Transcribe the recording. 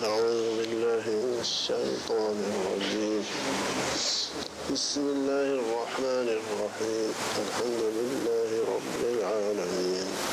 أعوذ بالله من الشيطان الرجيم. بسم الله الرحمن الرحيم. الحمد لله رب العالمين،